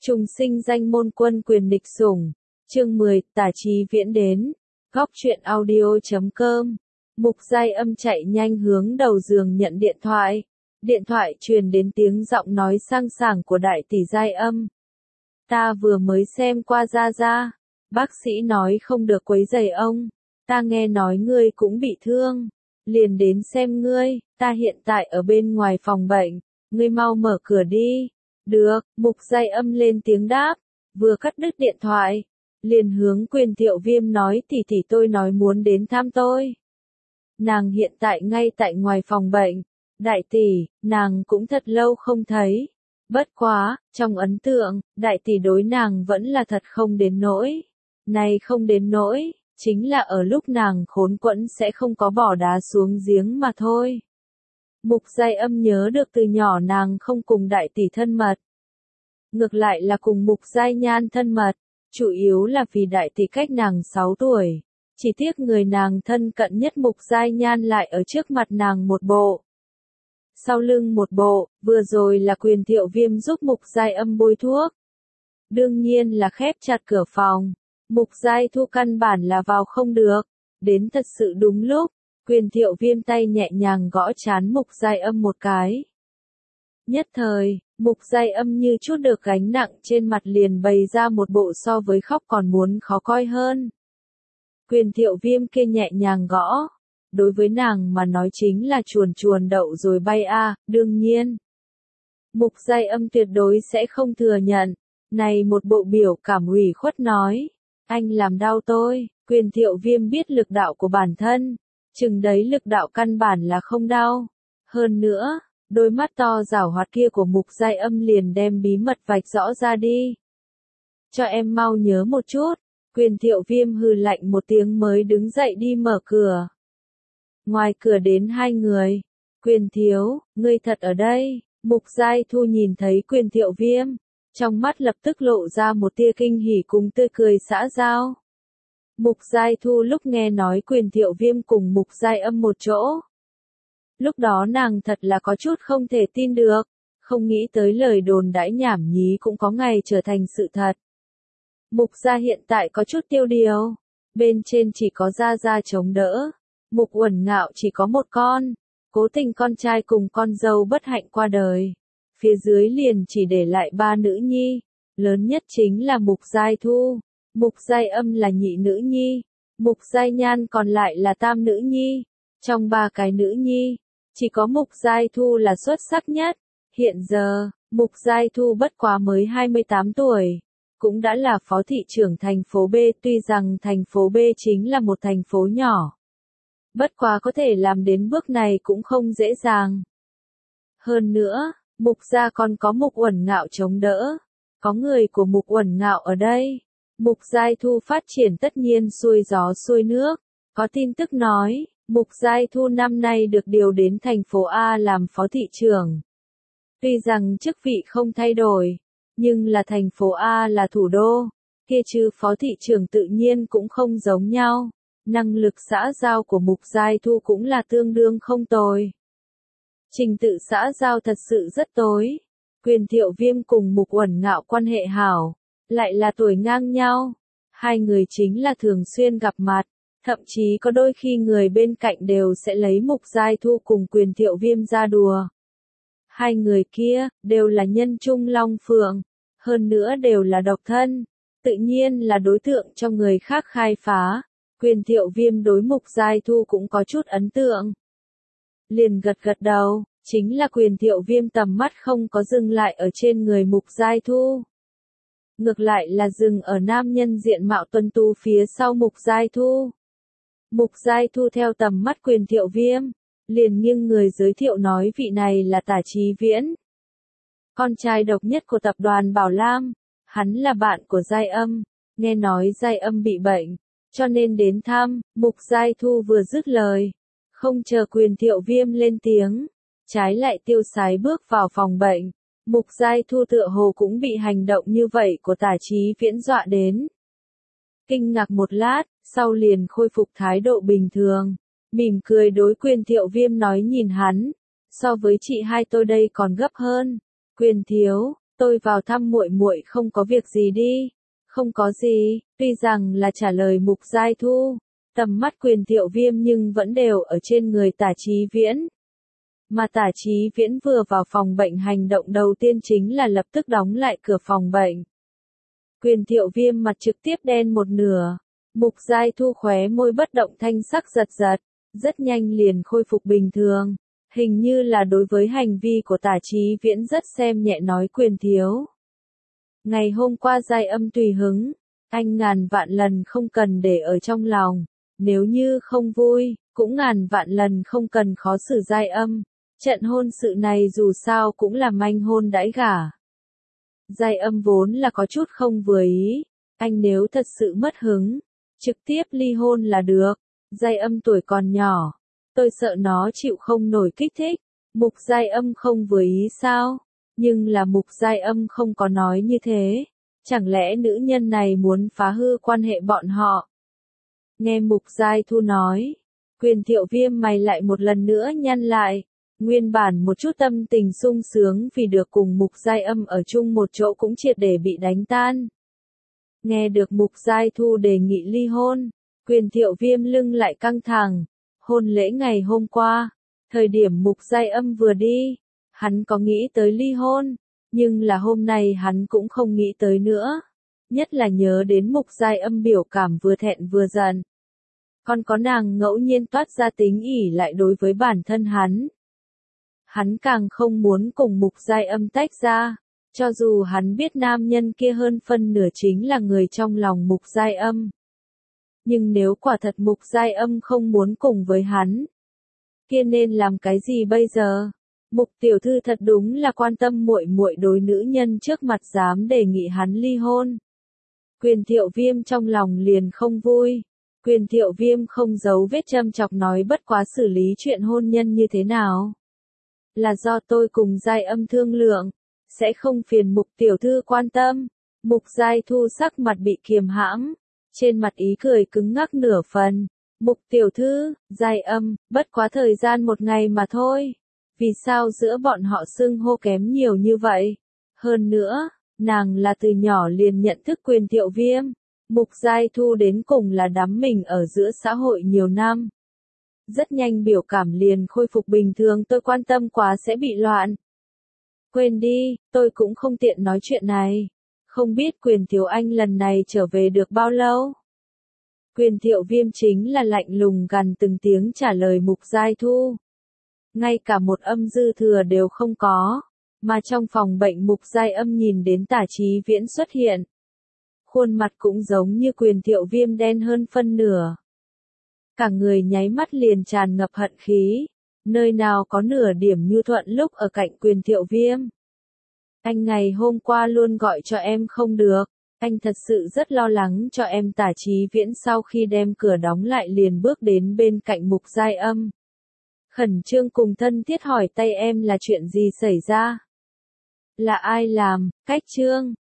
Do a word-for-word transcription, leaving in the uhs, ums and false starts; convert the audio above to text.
Trùng sinh danh môn quân quyền địch sủng. Chương mười, Tả Chí Viễn đến. Góc truyện audio chấm com. Mục Giai Âm chạy nhanh hướng đầu giường nhận điện thoại. Điện thoại truyền đến tiếng giọng nói sang sảng của đại tỷ Giai Âm. Ta vừa mới xem qua Gia Gia. Bác sĩ nói không được quấy rầy ông. Ta nghe nói ngươi cũng bị thương. Liền đến xem ngươi, ta hiện tại ở bên ngoài phòng bệnh. Ngươi mau mở cửa đi. Được, Mục Giai Âm lên tiếng đáp. Vừa cắt đứt điện thoại. Liền hướng Quyền Thiệu Viêm nói tỷ tỷ tôi nói muốn đến thăm tôi. Nàng hiện tại ngay tại ngoài phòng bệnh. Đại tỷ, nàng cũng thật lâu không thấy. Bất quá, trong ấn tượng, đại tỷ đối nàng vẫn là thật không đến nỗi. Này không đến nỗi, chính là ở lúc nàng khốn quẫn sẽ không có bỏ đá xuống giếng mà thôi. Mục Giai Âm nhớ được từ nhỏ nàng không cùng đại tỷ thân mật. Ngược lại là cùng Mục Giai Nhan thân mật, chủ yếu là vì đại tỷ cách nàng sáu tuổi. Chỉ tiếc người nàng thân cận nhất Mục Giai Nhan lại ở trước mặt nàng một bộ. Sau lưng một bộ, vừa rồi là Quyền Thiệu Viêm giúp Mục Giai Âm bôi thuốc. Đương nhiên là khép chặt cửa phòng. Mục Giai Thu căn bản là vào không được. Đến thật sự đúng lúc, Quyền Thiệu Viêm tay nhẹ nhàng gõ trán Mục Giai Âm một cái. Nhất thời, Mục Giai Âm như chút được gánh nặng trên mặt liền bày ra một bộ so với khóc còn muốn khó coi hơn. Quyền Thiệu Viêm kia nhẹ nhàng gõ. Đối với nàng mà nói chính là chuồn chuồn đậu rồi bay a, à, đương nhiên. Mục Giai Âm tuyệt đối sẽ không thừa nhận. Này một bộ biểu cảm ủy khuất nói. Anh làm đau tôi. Quyền Thiệu Viêm biết lực đạo của bản thân. Chừng đấy lực đạo căn bản là không đau. Hơn nữa, đôi mắt to giảo hoạt kia của Mục Giai Âm liền đem bí mật vạch rõ ra đi. Cho em mau nhớ một chút. Quyền Thiệu Viêm hừ lạnh một tiếng mới đứng dậy đi mở cửa. Ngoài cửa đến hai người. Quyền Thiếu, ngươi thật ở đây. Mục Giai Thu nhìn thấy Quyền Thiệu Viêm. Trong mắt lập tức lộ ra một tia kinh hỉ cùng tươi cười xã giao. Mục Giai Thu lúc nghe nói Quyền Thiệu Viêm cùng Mục Giai Âm một chỗ. Lúc đó nàng thật là có chút không thể tin được. Không nghĩ tới lời đồn đãi nhảm nhí cũng có ngày trở thành sự thật. Mục gia hiện tại có chút tiêu điều. Bên trên chỉ có Gia Gia chống đỡ. Mục Uẩn Ngạo chỉ có một con. Cố Tình con trai cùng con dâu bất hạnh qua đời. Phía dưới liền chỉ để lại ba nữ nhi. Lớn nhất chính là Mục Giai Thu. Mục Giai Âm là nhị nữ nhi. Mục Giai Nhan còn lại là tam nữ nhi. Trong ba cái nữ nhi, chỉ có Mục Giai Thu là xuất sắc nhất. Hiện giờ, Mục Giai Thu bất quá mới hai mươi tám tuổi. Cũng đã là phó thị trưởng thành phố B, tuy rằng thành phố B chính là một thành phố nhỏ. Bất quá có thể làm đến bước này cũng không dễ dàng. Hơn nữa, Mục gia còn có Mục Uẩn Ngạo chống đỡ. Có người của Mục Uẩn Ngạo ở đây. Mục Giai Thu phát triển tất nhiên xuôi gió xuôi nước. Có tin tức nói, Mục Giai Thu năm nay được điều đến thành phố A làm phó thị trưởng. Tuy rằng chức vị không thay đổi, nhưng là thành phố A là thủ đô, kia chứ phó thị trưởng tự nhiên cũng không giống nhau. Năng lực xã giao của Mục Giai Thu cũng là tương đương không tồi. Trình tự xã giao thật sự rất tối. Quyền Thiệu Viêm cùng Mục Uẩn Ngạo quan hệ hảo, lại là tuổi ngang nhau. Hai người chính là thường xuyên gặp mặt, thậm chí có đôi khi người bên cạnh đều sẽ lấy Mục Giai Thu cùng Quyền Thiệu Viêm ra đùa. Hai người kia, đều là nhân trung long phượng, hơn nữa đều là độc thân, tự nhiên là đối tượng cho người khác khai phá. Quyền Thiệu Viêm đối Mục Giai Thu cũng có chút ấn tượng. Liền gật gật đầu, chính là Quyền Thiệu Viêm tầm mắt không có dừng lại ở trên người Mục Giai Thu. Ngược lại là dừng ở nam nhân diện mạo tuấn tú phía sau Mục Giai Thu. Mục Giai Thu theo tầm mắt Quyền Thiệu Viêm, liền nghiêng người giới thiệu nói vị này là Tả Chí Viễn. Con trai độc nhất của tập đoàn Bảo Lam, hắn là bạn của Giai Âm, nghe nói Giai Âm bị bệnh, cho nên đến thăm. Mục Giai Thu vừa dứt lời, không chờ Quyền Thiệu Viêm lên tiếng, trái lại tiêu sái bước vào phòng bệnh. Mục Giai Thu tựa hồ cũng bị hành động như vậy của Tả Chí Viễn dọa đến. Kinh ngạc một lát, sau liền khôi phục thái độ bình thường, mỉm cười đối Quyền Thiệu Viêm nói nhìn hắn, so với chị hai tôi đây còn gấp hơn. Quyền thiếu, Tôi vào thăm muội muội không có việc gì đi. Không có gì, tuy rằng là trả lời Mục Giai Thu, tầm mắt Quyền Thiệu Viêm nhưng vẫn đều ở trên người Tả Chí Viễn. Mà Tả Chí Viễn vừa vào phòng bệnh hành động đầu tiên chính là lập tức đóng lại cửa phòng bệnh. Quyền Thiệu Viêm mặt trực tiếp đen một nửa. Mục Giai Thu khóe môi bất động thanh sắc giật giật, rất nhanh liền khôi phục bình thường. Hình như là đối với hành vi của Tả Chí Viễn rất xem nhẹ nói Quyền thiếu. Ngày hôm qua Giai Âm tùy hứng, anh ngàn vạn lần không cần để ở trong lòng. Nếu như không vui, cũng ngàn vạn lần không cần khó xử Giai Âm. Trận hôn sự này dù sao cũng là manh hôn đãi gả. Giai Âm vốn là có chút không vừa ý. Anh nếu thật sự mất hứng, trực tiếp ly hôn là được. Giai Âm tuổi còn nhỏ, tôi sợ nó chịu không nổi kích thích. Mục Giai Âm không vừa ý sao? Nhưng là Mục Giai Âm không có nói như thế. Chẳng lẽ nữ nhân này muốn phá hư quan hệ bọn họ? Nghe Mục Giai Thu nói, Quyền Thiệu Viêm mày lại một lần nữa nhăn lại. Nguyên bản một chút tâm tình sung sướng vì được cùng Mục Giai Âm ở chung một chỗ cũng triệt để bị đánh tan. Nghe được Mục Giai Thu đề nghị ly hôn, Quyền Thiệu Viêm lưng lại căng thẳng. Hôn lễ ngày hôm qua, thời điểm Mục Giai Âm vừa đi, hắn có nghĩ tới ly hôn, nhưng là hôm nay hắn cũng không nghĩ tới nữa. Nhất là nhớ đến Mục Giai Âm biểu cảm vừa thẹn vừa giận. Còn có nàng ngẫu nhiên toát ra tính ỉ lại đối với bản thân hắn. Hắn càng không muốn cùng Mục Giai Âm tách ra, cho dù hắn biết nam nhân kia hơn phân nửa chính là người trong lòng Mục Giai Âm. Nhưng nếu quả thật Mục Giai Âm không muốn cùng với hắn, kia nên làm cái gì bây giờ? Mục tiểu thư thật đúng là quan tâm muội muội đối nữ nhân trước mặt dám đề nghị hắn ly hôn. Quyền Thiệu Viêm trong lòng liền không vui. Quyền Thiệu Viêm không giấu vết châm chọc nói bất quá xử lý chuyện hôn nhân như thế nào. Là do tôi cùng Giai Âm thương lượng, sẽ không phiền Mục tiểu thư quan tâm. Mục Giai Thu sắc mặt bị kiềm hãm, trên mặt ý cười cứng ngắc nửa phần. Mục tiểu thư, Giai Âm, bất quá thời gian một ngày mà thôi. Vì sao giữa bọn họ xưng hô kém nhiều như vậy? Hơn nữa, nàng là từ nhỏ liền nhận thức Quyền Thiệu Viêm. Mục Giai Thu đến cùng là đắm mình ở giữa xã hội nhiều năm. Rất nhanh biểu cảm liền khôi phục bình thường, tôi quan tâm quá sẽ bị loạn. Quên đi, tôi cũng không tiện nói chuyện này. Không biết Quyền Thiếu Anh lần này trở về được bao lâu? Quyền Thiệu Viêm chính là lạnh lùng gằn từng tiếng trả lời Mục Giai Thu. Ngay cả một âm dư thừa đều không có, mà trong phòng bệnh Mục Giai Âm nhìn đến Tả Chí Viễn xuất hiện. Khuôn mặt cũng giống như Quyền Thiệu Viêm đen hơn phân nửa. Cả người nháy mắt liền tràn ngập hận khí, nơi nào có nửa điểm nhu thuận lúc ở cạnh Quyền Thiệu Viêm. Anh ngày hôm qua luôn gọi cho em không được, anh thật sự rất lo lắng cho em. Tả Chí Viễn sau khi đem cửa đóng lại liền bước đến bên cạnh Mục Giai Âm. Khẩn trương cùng thân thiết hỏi tay em là chuyện gì xảy ra? Là ai làm, cách trương,